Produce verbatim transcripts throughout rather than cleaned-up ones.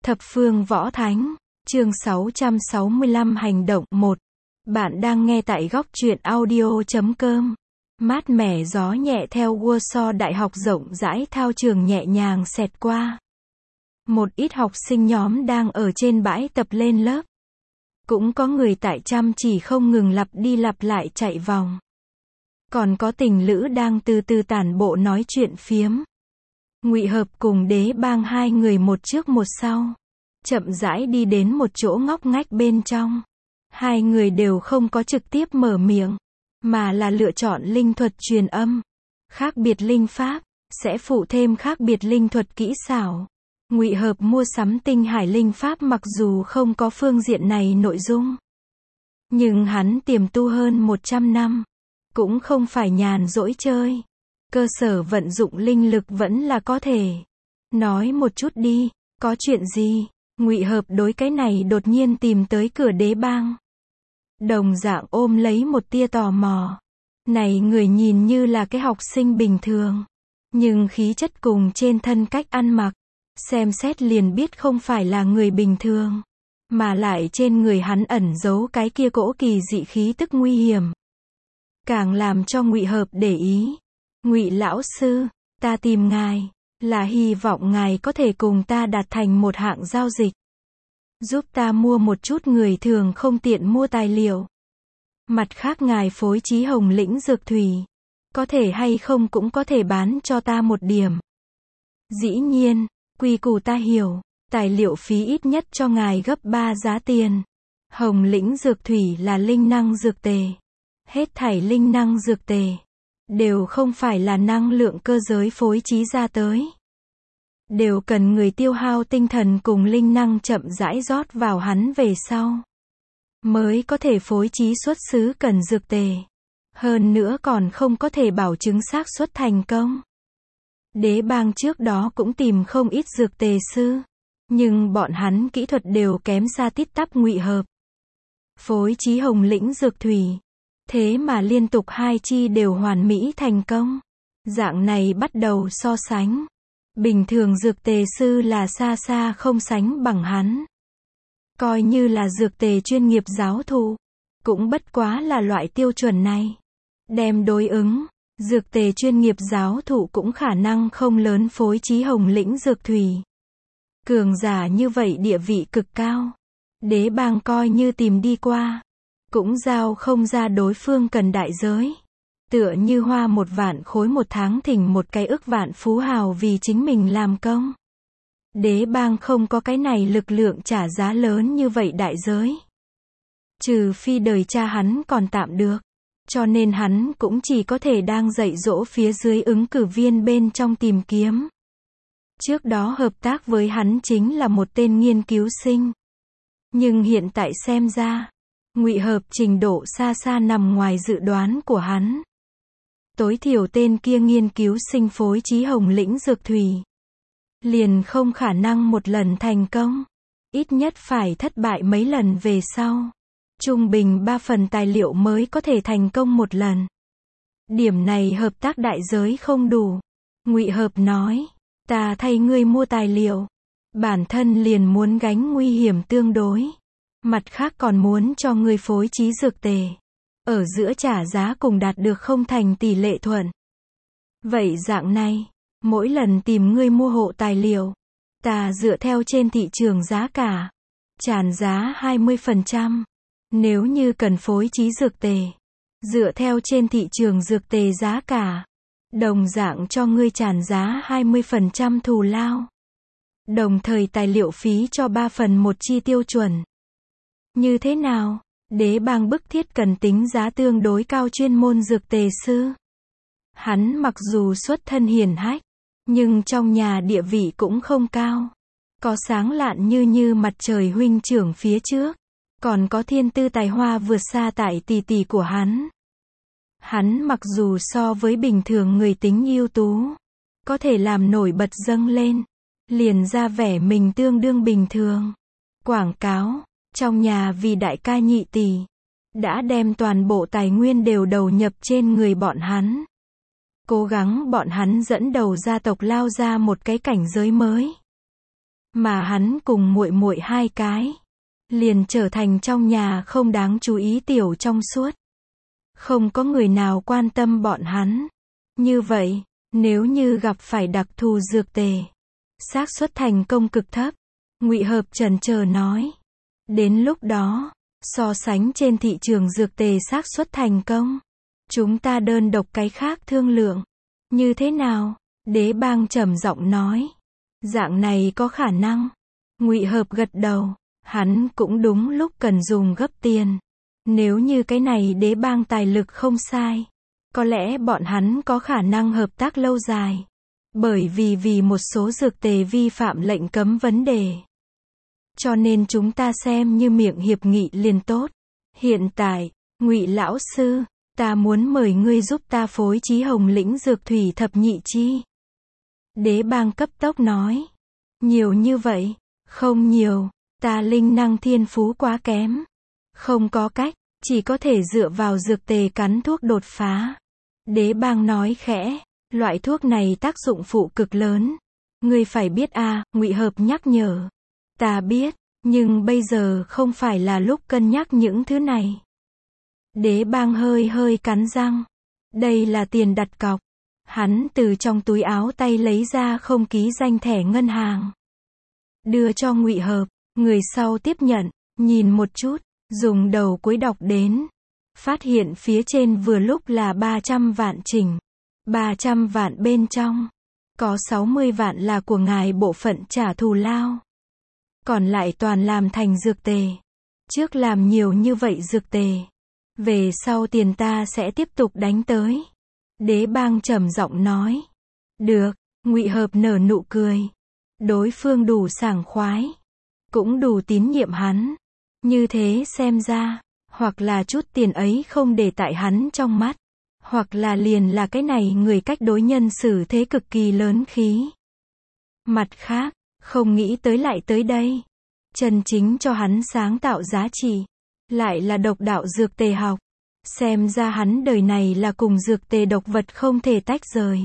Thập phương võ thánh, chương sáu trăm sáu mươi lăm hành động một. Bạn đang nghe tại góc truyện audio chấm com. Mát mẻ gió nhẹ theo Warsaw Đại học rộng rãi thao trường nhẹ nhàng xẹt qua. Một ít học sinh nhóm đang ở trên bãi tập lên lớp. Cũng có người tại chăm chỉ không ngừng lặp đi lặp lại chạy vòng. Còn có tình lữ đang từ từ tản bộ nói chuyện phiếm. Ngụy Hợp cùng Đế Bang hai người một trước một sau, chậm rãi đi đến một chỗ ngóc ngách bên trong. Hai người đều không có trực tiếp mở miệng, mà là lựa chọn linh thuật truyền âm. Khác biệt linh pháp, sẽ phụ thêm khác biệt linh thuật kỹ xảo. Ngụy Hợp mua sắm tinh hải linh pháp mặc dù không có phương diện này nội dung. Nhưng hắn tiềm tu hơn một trăm năm, cũng không phải nhàn rỗi chơi. Cơ sở vận dụng linh lực vẫn là có thể. Nói một chút đi, có chuyện gì? Ngụy Hợp đối cái này đột nhiên tìm tới cửa Đế Bang. Đồng dạng ôm lấy một tia tò mò. Này người nhìn như là cái học sinh bình thường, nhưng khí chất cùng trên thân cách ăn mặc, xem xét liền biết không phải là người bình thường, mà lại trên người hắn ẩn giấu cái kia cỗ kỳ dị khí tức nguy hiểm. Càng làm cho Ngụy Hợp để ý. Ngụy lão sư, ta tìm ngài, là hy vọng ngài có thể cùng ta đạt thành một hạng giao dịch. Giúp ta mua một chút người thường không tiện mua tài liệu. Mặt khác ngài phối trí hồng lĩnh dược thủy, có thể hay không cũng có thể bán cho ta một điểm. Dĩ nhiên, quy củ ta hiểu, tài liệu phí ít nhất cho ngài gấp ba giá tiền. Hồng lĩnh dược thủy là linh năng dược tề. Hết thảy linh năng dược tề đều không phải là năng lượng cơ giới phối trí ra tới. Đều cần người tiêu hao tinh thần cùng linh năng chậm rãi rót vào hắn về sau, mới có thể phối trí xuất xứ cần dược tề. Hơn nữa còn không có thể bảo chứng xác suất thành công. Đế Bang trước đó cũng tìm không ít dược tề sư, nhưng bọn hắn kỹ thuật đều kém xa tít tắp Ngụy Hợp. Phối trí hồng lĩnh dược thủy, thế mà liên tục hai chi đều hoàn mỹ thành công. Dạng này bắt đầu so sánh, bình thường dược tề sư là xa xa không sánh bằng hắn. Coi như là dược tề chuyên nghiệp giáo thụ, cũng bất quá là loại tiêu chuẩn này. Đem đối ứng, dược tề chuyên nghiệp giáo thụ cũng khả năng không lớn phối trí hồng lĩnh dược thủy. Cường giả như vậy địa vị cực cao. Đế Bang coi như tìm đi qua, cũng giao không ra đối phương cần đại giới. Tựa như hoa một vạn khối một tháng thỉnh một cái ức vạn phú hào vì chính mình làm công. Đế Bang không có cái này lực lượng trả giá lớn như vậy đại giới. Trừ phi đời cha hắn còn tạm được. Cho nên hắn cũng chỉ có thể đang dạy dỗ phía dưới ứng cử viên bên trong tìm kiếm. Trước đó hợp tác với hắn chính là một tên nghiên cứu sinh. Nhưng hiện tại xem ra, Ngụy Hợp trình độ xa xa nằm ngoài dự đoán của hắn. Tối thiểu tên kia nghiên cứu sinh phối trí hồng lĩnh dược thủy, liền không khả năng một lần thành công. Ít nhất phải thất bại mấy lần về sau. Trung bình ba phần tài liệu mới có thể thành công một lần. Điểm này hợp tác đại giới không đủ. Ngụy Hợp nói, ta thay ngươi mua tài liệu, bản thân liền muốn gánh nguy hiểm tương đối. Mặt khác còn muốn cho ngươi phối trí dược tề. Ở giữa trả giá cùng đạt được không thành tỷ lệ thuận. Vậy dạng này, mỗi lần tìm ngươi mua hộ tài liệu, ta dựa theo trên thị trường giá cả, tràn giá hai mươi phần trăm. Nếu như cần phối trí dược tề, dựa theo trên thị trường dược tề giá cả, đồng dạng cho ngươi tràn giá hai mươi phần trăm thù lao. Đồng thời tài liệu phí cho ba phần một chi tiêu chuẩn. Như thế nào? Đế Bang bức thiết cần tính giá tương đối cao chuyên môn dược tề sư. Hắn mặc dù xuất thân hiển hách, nhưng trong nhà địa vị cũng không cao. Có sáng lạn như như mặt trời huynh trưởng phía trước. Còn có thiên tư tài hoa vượt xa tại tỷ tỷ của hắn. Hắn mặc dù so với bình thường người tính ưu tú, có thể làm nổi bật dâng lên, liền ra vẻ mình tương đương bình thường. Quảng cáo, trong nhà vì đại ca nhị tỷ, đã đem toàn bộ tài nguyên đều đầu nhập trên người bọn hắn. Cố gắng bọn hắn dẫn đầu gia tộc lao ra một cái cảnh giới mới. mà hắn cùng muội muội hai cái liền trở thành trong nhà không đáng chú ý tiểu trong suốt. Không có người nào quan tâm bọn hắn. Như vậy, nếu như gặp phải đặc thù dược tề, xác suất thành công cực thấp. Ngụy Hợp chần chờ nói. Đến lúc đó, so sánh trên thị trường dược tề xác suất thành công, chúng ta đơn độc cái khác thương lượng. Như thế nào? Đế Bang trầm giọng nói. Dạng này có khả năng. Ngụy Hợp gật đầu. Hắn cũng đúng lúc cần dùng gấp tiền. Nếu như cái này Đế Bang tài lực không sai, có lẽ bọn hắn có khả năng hợp tác lâu dài. Bởi vì vì một số dược tề vi phạm lệnh cấm vấn đề. Cho nên chúng ta xem như miệng hiệp nghị liền tốt. Hiện tại, Ngụy lão sư, ta muốn mời ngươi giúp ta phối trí Hồng Lĩnh dược thủy thập nhị chi. Đế Bang cấp tốc nói. Nhiều như vậy? Không nhiều, ta linh năng thiên phú quá kém. Không có cách, chỉ có thể dựa vào dược tề cắn thuốc đột phá. Đế Bang nói khẽ, loại thuốc này tác dụng phụ cực lớn. Ngươi phải biết a, à, Ngụy Hợp nhắc nhở. Ta biết, nhưng bây giờ không phải là lúc cân nhắc những thứ này. Đế Bang hơi hơi cắn răng. Đây là tiền đặt cọc. Hắn từ trong túi áo tay lấy ra không ký danh thẻ ngân hàng. Đưa cho Ngụy Hợp, người sau tiếp nhận, nhìn một chút, dùng đầu cuối đọc đến. Phát hiện phía trên vừa lúc là ba trăm vạn chỉnh. ba trăm vạn bên trong. Có sáu mươi vạn là của ngài bộ phận trả thù lao. Còn lại toàn làm thành dược tề. Trước làm nhiều như vậy dược tề. Về sau tiền ta sẽ tiếp tục đánh tới. Đế Bang trầm giọng nói. Được, Ngụy Hợp nở nụ cười. Đối phương đủ sảng khoái. Cũng đủ tín nhiệm hắn. Như thế xem ra, hoặc là chút tiền ấy không để tại hắn trong mắt. Hoặc là liền là cái này người cách đối nhân xử thế cực kỳ lớn khí. Mặt khác, không nghĩ tới lại tới đây. Chân chính cho hắn sáng tạo giá trị. Lại là độc đạo dược tề học. Xem ra hắn đời này là cùng dược tề độc vật không thể tách rời.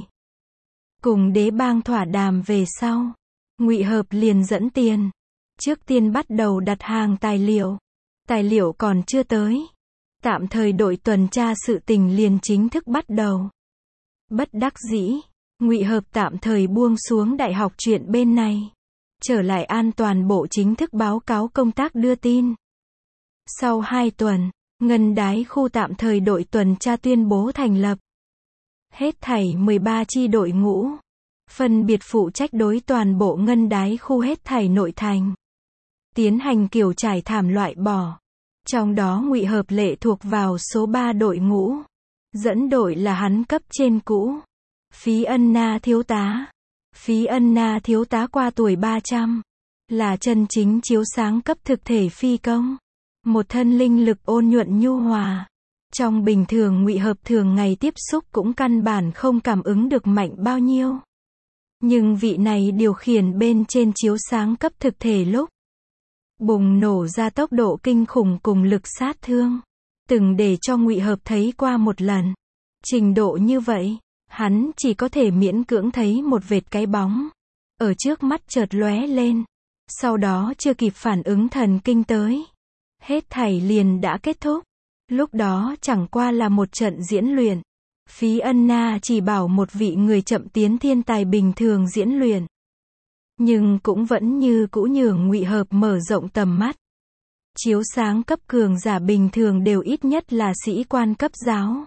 Cùng Đế Bang thỏa đàm về sau. Ngụy Hợp liền dẫn tiền. Trước tiên bắt đầu đặt hàng tài liệu. Tài liệu còn chưa tới. Tạm thời đội tuần tra sự tình liền chính thức bắt đầu. Bất đắc dĩ, Ngụy Hợp tạm thời buông xuống đại học chuyện bên này. Trở lại an toàn bộ chính thức báo cáo công tác đưa tin. Sau hai tuần, Ngân Đái khu tạm thời đội tuần tra tuyên bố thành lập. Hết thảy mười ba chi đội ngũ. Phân biệt phụ trách đối toàn bộ Ngân Đái khu hết thảy nội thành. Tiến hành kiểu trải thảm loại bỏ. Trong đó Ngụy Hợp lệ thuộc vào số ba đội ngũ. Dẫn đội là hắn cấp trên cũ. Phí Ân Na thiếu tá. Phí Ân Na thiếu tá qua tuổi ba trăm. Là chân chính chiếu sáng cấp thực thể phi công. Một thân linh lực ôn nhuận nhu hòa. Trong bình thường Ngụy Hợp thường ngày tiếp xúc cũng căn bản không cảm ứng được mạnh bao nhiêu. Nhưng vị này điều khiển bên trên chiếu sáng cấp thực thể lúc bùng nổ ra tốc độ kinh khủng cùng lực sát thương. Từng để cho Ngụy Hợp thấy qua một lần. Trình độ như vậy, hắn chỉ có thể miễn cưỡng thấy một vệt cái bóng. Ở trước mắt chợt lóe lên. Sau đó chưa kịp phản ứng thần kinh tới. Hết thảy liền đã kết thúc. Lúc đó chẳng qua là một trận diễn luyện. Phí Ân Na chỉ bảo một vị người chậm tiến thiên tài bình thường diễn luyện. Nhưng cũng vẫn như cũ nhường Ngụy Hợp mở rộng tầm mắt. Chiếu sáng cấp cường giả bình thường đều ít nhất là sĩ quan cấp giáo.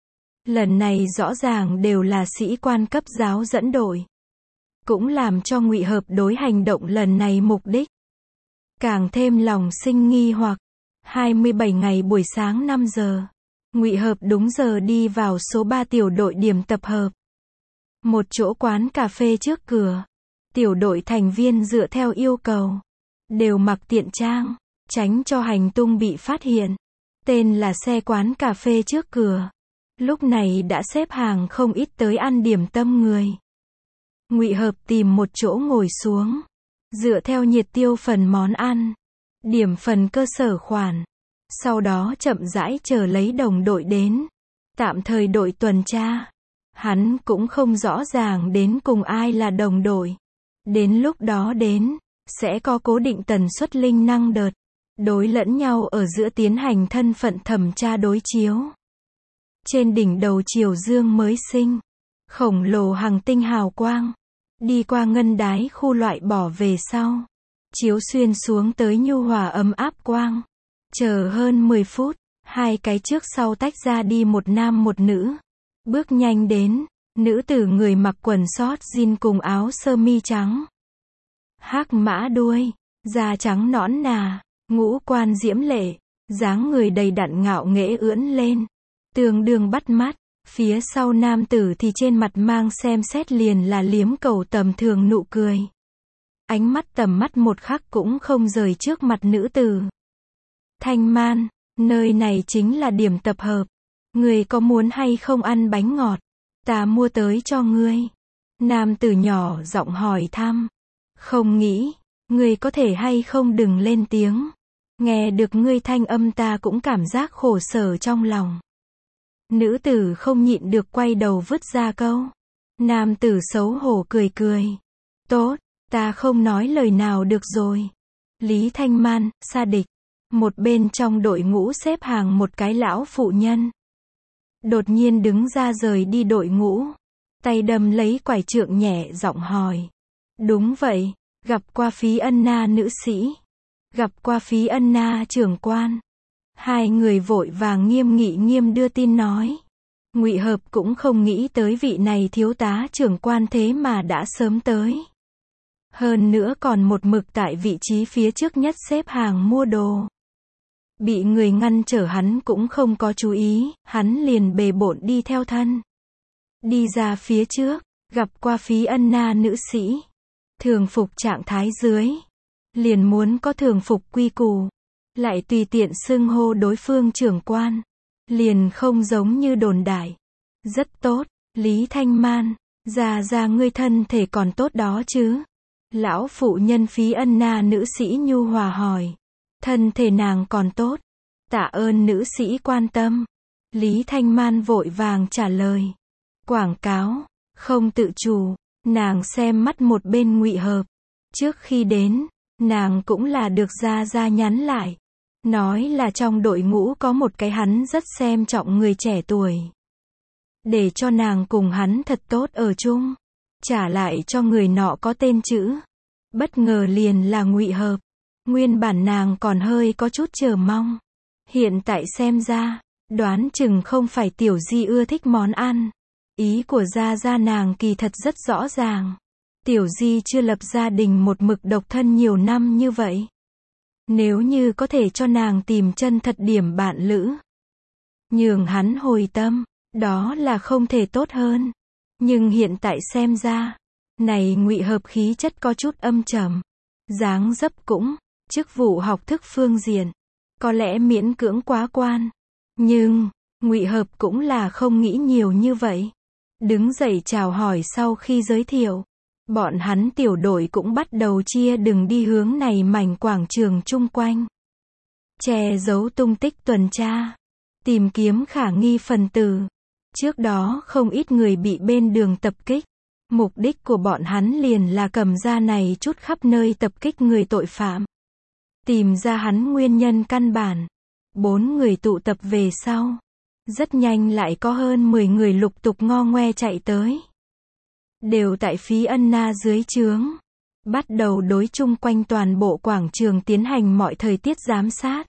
Lần này rõ ràng đều là sĩ quan cấp giáo dẫn đội. Cũng làm cho Ngụy Hợp đối hành động lần này mục đích càng thêm lòng sinh nghi hoặc. hai mươi bảy ngày buổi sáng năm giờ. Ngụy Hợp đúng giờ đi vào số ba tiểu đội điểm tập hợp. Một chỗ quán cà phê trước cửa. Tiểu đội thành viên dựa theo yêu cầu. Đều mặc tiện trang. Tránh cho hành tung bị phát hiện. Tên là xe quán cà phê trước cửa. Lúc này đã xếp hàng không ít tới ăn điểm tâm người. Ngụy Hợp tìm một chỗ ngồi xuống. Dựa theo nhiệt tiêu phần món ăn. Điểm phần cơ sở khoản. Sau đó chậm rãi chờ lấy đồng đội đến. Tạm thời đội tuần tra. Hắn cũng không rõ ràng đến cùng ai là đồng đội. Đến lúc đó đến, sẽ có cố định tần suất linh năng đợt, đối lẫn nhau ở giữa tiến hành thân phận thẩm tra đối chiếu. Trên đỉnh đầu chiều dương mới sinh, khổng lồ hành tinh hào quang, đi qua ngân đái khu loại bỏ về sau, chiếu xuyên xuống tới nhu hòa ấm áp quang. Chờ hơn mười phút, hai cái trước sau tách ra đi một nam một nữ. Bước nhanh đến, nữ tử người mặc quần sót jean cùng áo sơ mi trắng. Hắc mã đuôi, da trắng nõn nà, ngũ quan diễm lệ, dáng người đầy đặn ngạo nghễ ưỡn lên, tương đương bắt mắt. Phía sau nam tử thì trên mặt mang xem xét liền là liếm cầu tầm thường nụ cười. Ánh mắt tầm mắt một khắc cũng không rời trước mặt nữ tử. Thanh Man, nơi này chính là điểm tập hợp. Người có muốn hay không ăn bánh ngọt? Ta mua tới cho ngươi. Nam tử nhỏ giọng hỏi thăm. Không nghĩ, ngươi có thể hay không đừng lên tiếng. Nghe được ngươi thanh âm ta cũng cảm giác khổ sở trong lòng. Nữ tử không nhịn được quay đầu vứt ra câu. Nam tử xấu hổ cười cười. Tốt, ta không nói lời nào được rồi. Lý Thanh Man, Sa Địch. Một bên trong đội ngũ xếp hàng một cái lão phụ nhân. Đột nhiên đứng ra rời đi đội ngũ. Tay đâm lấy quải trượng nhẹ giọng hỏi. Đúng vậy, gặp qua Phí Ân Na nữ sĩ. Gặp qua Phí Ân Na trưởng quan. Hai người vội vàng nghiêm nghị nghiêm đưa tin nói. Ngụy Hợp cũng không nghĩ tới vị này thiếu tá trưởng quan thế mà đã sớm tới. Hơn nữa còn một mực tại vị trí phía trước nhất xếp hàng mua đồ. Bị người ngăn trở hắn cũng không có chú ý, hắn liền bề bộn đi theo thân. Đi ra phía trước, gặp qua Phí Ân Na nữ sĩ. Thường phục trạng thái dưới. Liền muốn có thường phục quy củ. Lại tùy tiện xưng hô đối phương trưởng quan. Liền không giống như đồn đại. Rất tốt, Lý Thanh Man, già già ngươi thân thể còn tốt đó chứ? Lão phụ nhân Phí Ân Na nữ sĩ nhu hòa hỏi. Thân thể nàng còn tốt. Tạ ơn nữ sĩ quan tâm. Lý Thanh Man vội vàng trả lời. Quảng cáo, không tự chủ, nàng xem mắt một bên Ngụy Hợp. Trước khi đến, nàng cũng là được ra ra nhắn lại. Nói là trong đội ngũ có một cái hắn rất xem trọng người trẻ tuổi. Để cho nàng cùng hắn thật tốt ở chung. Trả lại cho người nọ có tên chữ. Bất ngờ liền là Ngụy Hợp. Nguyên bản nàng còn hơi có chút chờ mong. Hiện tại xem ra, đoán chừng không phải Tiểu Di ưa thích món ăn. Ý của gia gia nàng kỳ thật rất rõ ràng. Tiểu Di chưa lập gia đình một mực độc thân nhiều năm như vậy. Nếu như có thể cho nàng tìm chân thật điểm bạn lữ. Nhường hắn hồi tâm, đó là không thể tốt hơn. Nhưng hiện tại xem ra, này Ngụy Hợp khí chất có chút âm trầm. Dáng dấp cũng, chức vụ học thức phương diện, có lẽ miễn cưỡng quá quan. Nhưng, Ngụy Hợp cũng là không nghĩ nhiều như vậy. Đứng dậy chào hỏi sau khi giới thiệu. Bọn hắn tiểu đội cũng bắt đầu chia đường đi hướng này mảnh quảng trường chung quanh. Che giấu tung tích tuần tra. Tìm kiếm khả nghi phần tử. Trước đó không ít người bị bên đường tập kích. Mục đích của bọn hắn liền là cầm ra này chút khắp nơi tập kích người tội phạm. Tìm ra hắn nguyên nhân căn bản. Bốn người tụ tập về sau. Rất nhanh lại có hơn mười người lục tục ngo ngoe chạy tới. Đều tại Phí Ân Na dưới trướng. Bắt đầu đối chung quanh toàn bộ quảng trường tiến hành mọi thời tiết giám sát.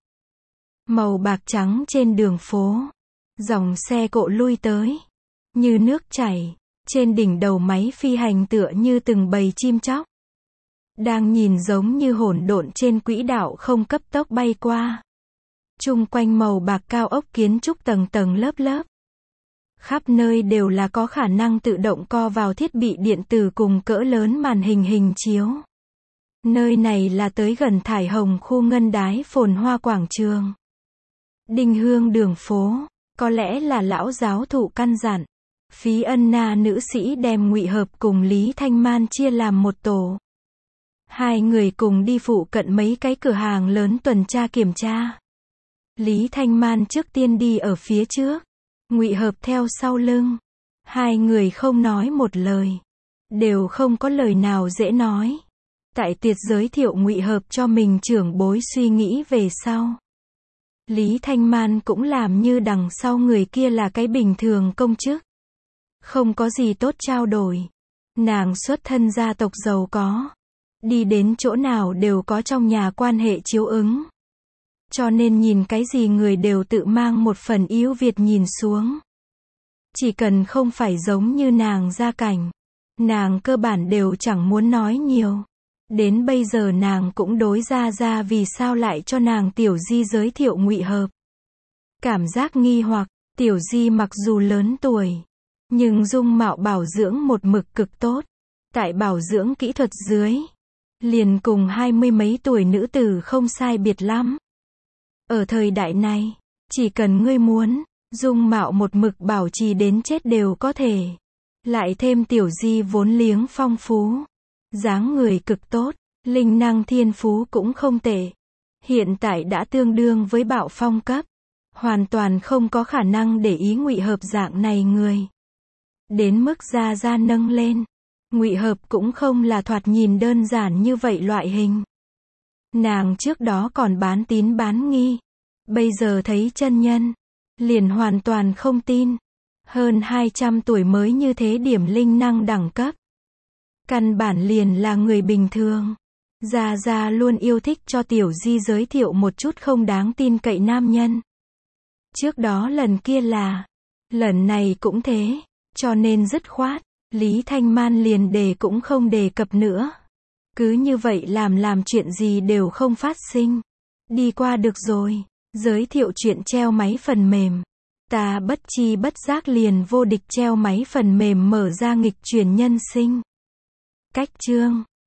Màu bạc trắng trên đường phố. Dòng xe cộ lui tới. Như nước chảy. Trên đỉnh đầu máy phi hành tựa như từng bầy chim chóc. Đang nhìn giống như hỗn độn trên quỹ đạo không cấp tốc bay qua. Chung quanh màu bạc cao ốc kiến trúc tầng tầng lớp lớp. Khắp nơi đều là có khả năng tự động co vào thiết bị điện tử cùng cỡ lớn màn hình hình chiếu. Nơi này là tới gần Thải Hồng khu ngân đái phồn hoa quảng trường. Đinh Hương đường phố, có lẽ là lão giáo thụ căn dặn. Phí Ân Na nữ sĩ đem Ngụy Hợp cùng Lý Thanh Man chia làm một tổ. Hai người cùng đi phụ cận mấy cái cửa hàng lớn tuần tra kiểm tra. Lý Thanh Man trước tiên đi ở phía trước. Ngụy Hợp theo sau lưng. Hai người không nói một lời. Đều không có lời nào dễ nói. Tại tuyệt giới thiệu Ngụy Hợp cho mình trưởng bối suy nghĩ về sau. Lý Thanh Man cũng làm như đằng sau người kia là cái bình thường công chức. Không có gì tốt trao đổi. Nàng xuất thân gia tộc giàu có. Đi đến chỗ nào đều có trong nhà quan hệ chiếu ứng. Cho nên nhìn cái gì người đều tự mang một phần ưu việt nhìn xuống. Chỉ cần không phải giống như nàng gia cảnh. Nàng cơ bản đều chẳng muốn nói nhiều. Đến bây giờ nàng cũng đối ra ra vì sao lại cho nàng Tiểu Di giới thiệu Ngụy Hợp. Cảm giác nghi hoặc, Tiểu Di mặc dù lớn tuổi, nhưng dung mạo bảo dưỡng một mực cực tốt. Tại bảo dưỡng kỹ thuật dưới, liền cùng hai mươi mấy tuổi nữ tử không sai biệt lắm. Ở thời đại này, chỉ cần ngươi muốn, dung mạo một mực bảo trì đến chết đều có thể. Lại thêm Tiểu Di vốn liếng phong phú, dáng người cực tốt, linh năng thiên phú cũng không tệ. Hiện tại đã tương đương với Bạo Phong cấp, hoàn toàn không có khả năng để ý Ngụy Hợp dạng này người. Đến mức ra ra nâng lên, Ngụy Hợp cũng không là thoạt nhìn đơn giản như vậy loại hình. Nàng trước đó còn bán tín bán nghi, bây giờ thấy chân nhân, liền hoàn toàn không tin. Hơn hai trăm tuổi mới như thế điểm linh năng đẳng cấp. Căn bản liền là người bình thường. Gia Gia luôn yêu thích cho Tiểu Di giới thiệu một chút không đáng tin cậy nam nhân. Trước đó lần kia là, lần này cũng thế, cho nên dứt khoát, Lý Thanh Man liền đề cũng không đề cập nữa. Cứ như vậy làm làm chuyện gì đều không phát sinh. Đi qua được rồi, giới thiệu chuyện treo máy phần mềm. Ta bất chi bất giác liền vô địch treo máy phần mềm mở ra nghịch chuyển nhân sinh. Cách chương